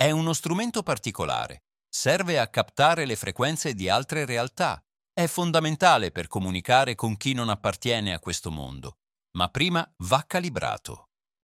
È uno strumento particolare. Serve a captare le frequenze di altre realtà. È fondamentale per comunicare con chi non appartiene a questo mondo. Ma prima va calibrato.